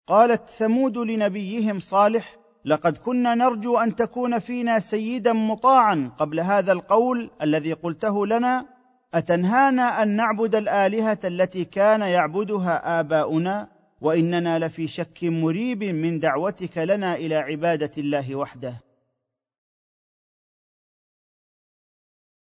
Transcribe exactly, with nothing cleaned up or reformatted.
قالت ثمود لنبيهم صالح: لقد كنا نرجو ان تكون فينا سيدا مطاعا قبل هذا القول الذي قلته لنا، اتنهانا ان نعبد الالهه التي كان يعبدها اباؤنا، واننا لفي شك مريب من دعوتك لنا الى عباده الله وحده.